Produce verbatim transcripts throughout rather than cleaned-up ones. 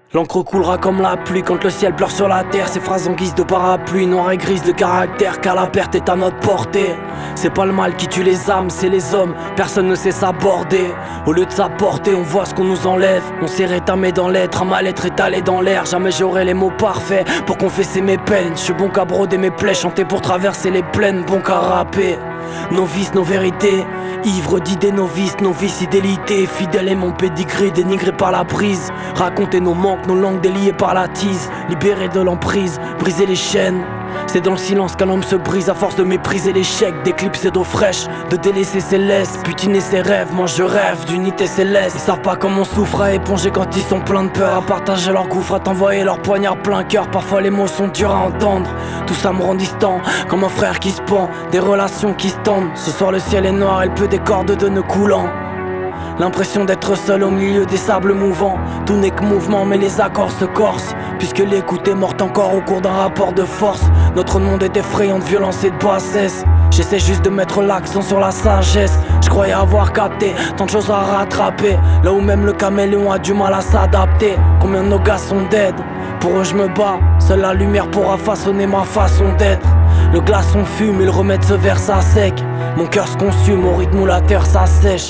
L'encre coulera comme la pluie quand le ciel pleure sur la terre. Ces phrases en guise de parapluie, noir et grise de caractère, car la perte est à notre portée. C'est pas le mal qui tue les âmes, c'est les hommes, personne ne sait s'aborder. Au lieu de s'apporter, on voit ce qu'on nous enlève. On s'est rétamé dans l'être, un mal-être étalé dans l'air. Jamais j'aurai les mots parfaits pour confesser mes peines. Je suis bon qu'à broder mes plaies, chanter pour traverser les plaines, bon qu'à rapper. Nos vices, nos vérités, ivres d'idées, nos vices, nos vices, fidélité. Fidèle et mon pédigré, dénigré par la prise. Raconter nos manques, nos langues déliées par la tise. Libérer de l'emprise, briser les chaînes. C'est dans le silence qu'un homme se brise à force de mépriser l'échec, d'éclipser d'eau fraîche, de délaisser ses laisses, butiner ses rêves. Moi je rêve d'unité céleste. Ils savent pas comment on souffre à éponger quand ils sont pleins de peur, à partager leur gouffre, à t'envoyer leur poignard plein cœur. Parfois les mots sont durs à entendre, tout ça me rend distant, comme un frère qui se pend, des relations qui se tendent. Ce soir le ciel est noir et le peu des cordes de nœuds coulants. L'impression d'être seul au milieu des sables mouvants. Tout n'est que mouvement mais les accords se corsent, puisque l'écoute est morte encore au cours d'un rapport de force. Notre monde est effrayant de violence et de bassesse. J'essaie juste de mettre l'accent sur la sagesse. Je croyais avoir capté tant de choses à rattraper, là où même le caméléon a du mal à s'adapter. Combien de nos gars sont dead, pour eux je me bats. Seule la lumière pourra façonner ma façon d'être. Le glaçon fume et le remède se verse à sec. Mon cœur se consume au rythme où la terre s'assèche.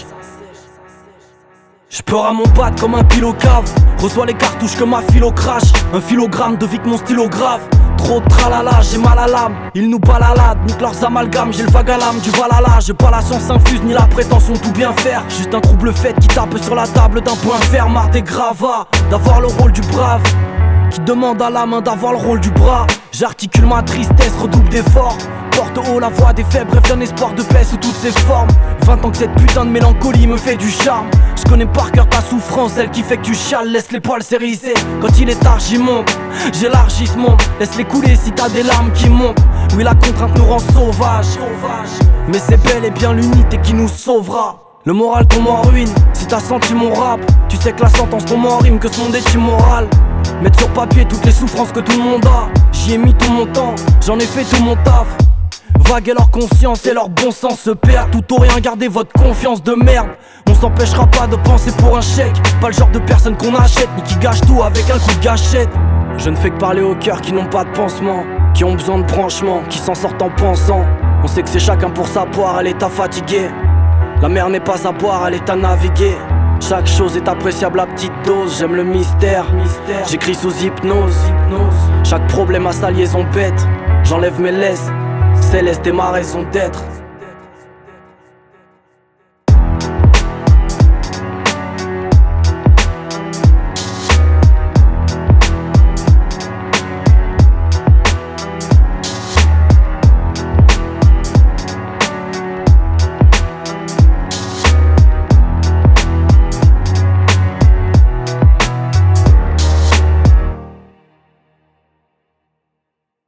J'peur à mon patte comme un pilo cave. Reçois les cartouches que ma philo crash. Un philogramme de vie que mon stylo grave. Trop de tralala, j'ai mal à l'âme. Ils nous baladent, niquent leurs amalgames. J'ai le vague à l'âme du valala. J'ai pas la science infuse ni la prétention de tout bien faire. Juste un trouble fait qui tape sur la table d'un point ferme. Marre des gravats, d'avoir le rôle du brave, qui demande à la main d'avoir le rôle du bras. J'articule ma tristesse, redouble d'efforts. Porte haut la voix des faibles, rêve d'un espoir de paix sous toutes ses formes. Vingt ans que cette putain de mélancolie me fait du charme. Je connais par cœur ta souffrance, celle qui fait que tu chiales. Laisse les poils s'hérisser, quand il est tard j'y monte. J'élargis ce monde, laisse-les couler si t'as des larmes qui montent. Oui la contrainte nous rend sauvages, mais c'est bel et bien l'unité qui nous sauvera. Le moral tombe en ruine, si t'as senti mon rap, tu sais que la sentence tombe en rime, que ce monde est immoral. Mettre sur papier toutes les souffrances que tout le monde a. J'y ai mis tout mon temps, j'en ai fait tout mon taf. Vaguer leur conscience et leur bon sens se perd. Tout ou rien, gardez votre confiance de merde. On s'empêchera pas de penser pour un chèque. Pas le genre de personne qu'on achète, ni qui gâche tout avec un coup de gâchette. Je ne fais que parler aux cœurs qui n'ont pas de pansement, qui ont besoin de branchement, qui s'en sortent en pensant. On sait que c'est chacun pour sa poire, elle est à fatiguer. La mer n'est pas à boire, elle est à naviguer. Chaque chose est appréciable à petite dose. J'aime le mystère, mystère. J'écris sous hypnose, hypnose. Chaque problème a sa liaison bête. J'enlève mes laisses, céleste est ma raison d'être.